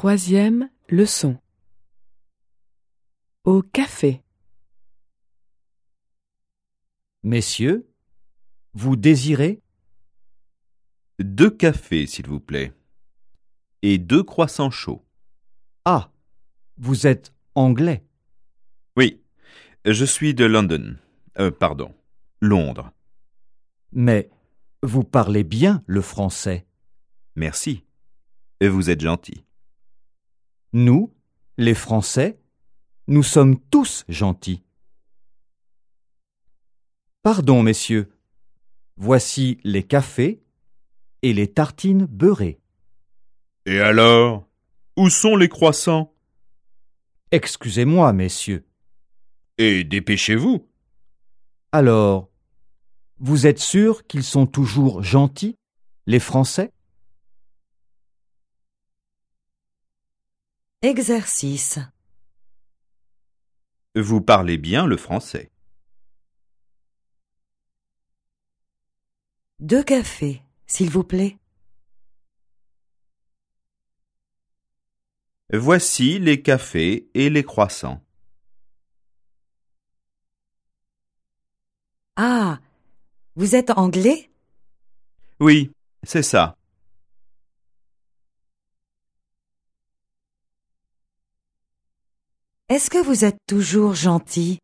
Troisième leçon. Au café. Messieurs, vous désirez 2 cafés, s'il vous plaît. Et 2 croissants chauds. Ah, vous êtes anglais. Oui, je suis de Londres. Mais vous parlez bien le français. Merci. Vous êtes gentil. Nous, les Français, nous sommes tous gentils. Pardon, messieurs. Voici les cafés et les tartines beurrées. Et alors? Où sont les croissants? Excusez-moi, messieurs. Et dépêchez-vous. Alors, vous êtes sûrs qu'ils sont toujours gentils, les Français? Exercice. Vous parlez bien le français. 2 cafés, s'il vous plaît. Voici les cafés et les croissants. Ah, vous êtes anglais? Oui, c'est ça. Est-ce que vous êtes toujours gentil?